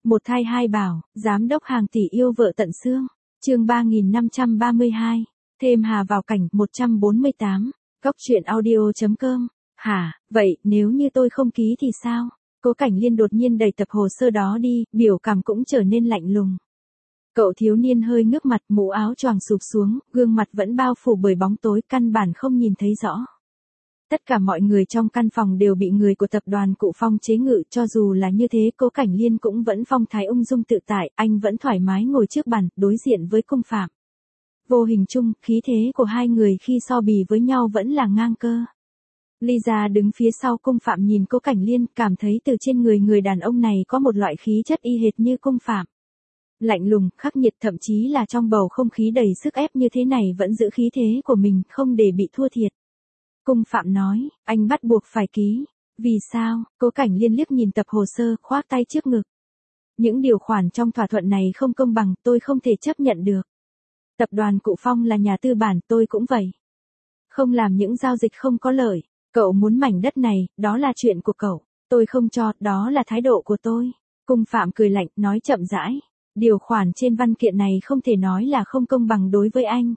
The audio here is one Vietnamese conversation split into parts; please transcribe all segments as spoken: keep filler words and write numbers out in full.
Một thai hai bảo, giám đốc hàng tỷ yêu vợ tận xương. Chương ba nghìn năm trăm ba mươi hai. Thêm Hà vào cảnh một trăm bốn mươi tám. Góc truyện audio chấm com. Hả, vậy nếu như tôi không ký thì sao? Cố Cảnh Liên đột nhiên đẩy tập hồ sơ đó đi, biểu cảm cũng trở nên lạnh lùng. Cậu thiếu niên hơi ngước mặt, mũ áo choàng sụp xuống, gương mặt vẫn bao phủ bởi bóng tối, căn bản không nhìn thấy rõ. Tất cả mọi người trong căn phòng đều bị người của tập đoàn Cụ Phong chế ngự, cho dù là như thế Cố Cảnh Liên cũng vẫn phong thái ung dung tự tại, anh vẫn thoải mái ngồi trước bàn, đối diện với cung phạm. Vô hình chung, khí thế của hai người khi so bì với nhau vẫn là ngang cơ. Lisa đứng phía sau cung phạm nhìn Cố Cảnh Liên, cảm thấy từ trên người người đàn ông này có một loại khí chất y hệt như cung phạm. Lạnh lùng, khắc nghiệt, thậm chí là trong bầu không khí đầy sức ép như thế này vẫn giữ khí thế của mình, không để bị thua thiệt. Cung phạm nói, anh bắt buộc phải ký. Vì sao? Cố Cảnh Liên liếc nhìn tập hồ sơ, khoác tay trước ngực. Những điều khoản trong thỏa thuận này không công bằng, tôi không thể chấp nhận được. Tập đoàn Cụ Phong là nhà tư bản, tôi cũng vậy. Không làm những giao dịch không có lợi. Cậu muốn mảnh đất này, đó là chuyện của cậu. Tôi không cho, đó là thái độ của tôi. Cung phạm cười lạnh, nói chậm rãi. Điều khoản trên văn kiện này không thể nói là không công bằng đối với anh.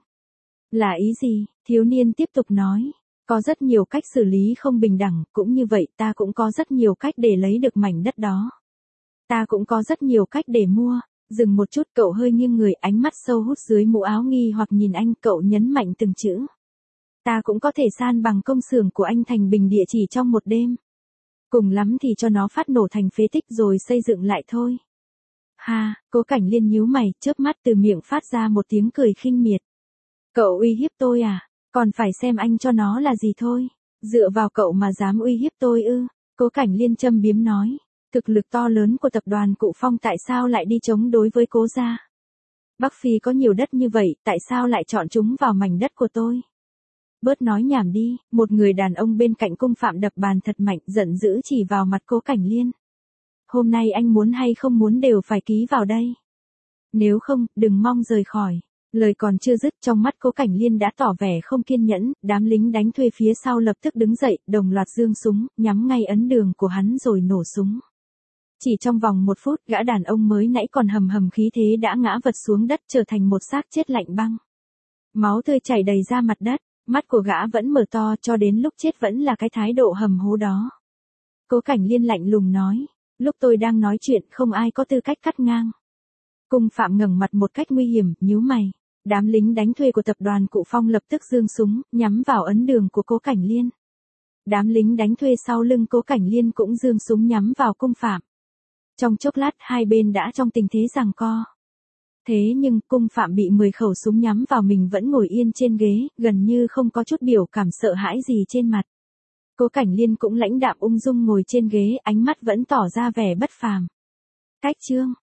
Là ý gì? Thiếu niên tiếp tục nói. Có rất nhiều cách xử lý không bình đẳng, cũng như vậy ta cũng có rất nhiều cách để lấy được mảnh đất đó. Ta cũng có rất nhiều cách để mua. Dừng một chút, cậu hơi nghiêng người, ánh mắt sâu hút dưới mũ áo nghi hoặc nhìn anh, cậu nhấn mạnh từng chữ. Ta cũng có thể san bằng công xưởng của anh thành bình địa chỉ trong một đêm. Cùng lắm thì cho nó phát nổ thành phế tích rồi xây dựng lại thôi. Ha, Cố Cảnh Liên nhíu mày, chớp mắt, từ miệng phát ra một tiếng cười khinh miệt. Cậu uy hiếp tôi à? Còn phải xem anh cho nó là gì thôi. Dựa vào cậu mà dám uy hiếp tôi ư? Cố Cảnh Liên châm biếm nói. Thực lực to lớn của tập đoàn Cụ Phong tại sao lại đi chống đối với Cố gia? Bắc Phi có nhiều đất như vậy, tại sao lại chọn chúng vào mảnh đất của tôi? Bớt nói nhảm đi, một người đàn ông bên cạnh cung phạm đập bàn thật mạnh, giận dữ chỉ vào mặt Cố Cảnh Liên. Hôm nay anh muốn hay không muốn đều phải ký vào đây. Nếu không, đừng mong rời khỏi. Lời còn chưa dứt, trong mắt Cố Cảnh Liên đã tỏ vẻ không kiên nhẫn, đám lính đánh thuê phía sau lập tức đứng dậy, đồng loạt giương súng, nhắm ngay ấn đường của hắn rồi nổ súng. Chỉ trong vòng một phút, gã đàn ông mới nãy còn hầm hầm khí thế đã ngã vật xuống đất, trở thành một xác chết lạnh băng. Máu tươi chảy đầy ra mặt đất, mắt của gã vẫn mở to, cho đến lúc chết vẫn là cái thái độ hầm hố đó. Cố Cảnh Liên lạnh lùng nói, lúc tôi đang nói chuyện không ai có tư cách cắt ngang. Cung phạm ngẩng mặt một cách nguy hiểm, nhíu mày. Đám lính đánh thuê của tập đoàn Cụ Phong lập tức giương súng, nhắm vào ấn đường của Cố Cảnh Liên. Đám lính đánh thuê sau lưng Cố Cảnh Liên cũng giương súng nhắm vào cung phạm. Trong chốc lát hai bên đã trong tình thế giằng co. Thế nhưng cung phạm bị mười khẩu súng nhắm vào mình vẫn ngồi yên trên ghế, gần như không có chút biểu cảm sợ hãi gì trên mặt. Cố Cảnh Liên cũng lãnh đạm ung dung ngồi trên ghế, ánh mắt vẫn tỏ ra vẻ bất phàm. Cách chương,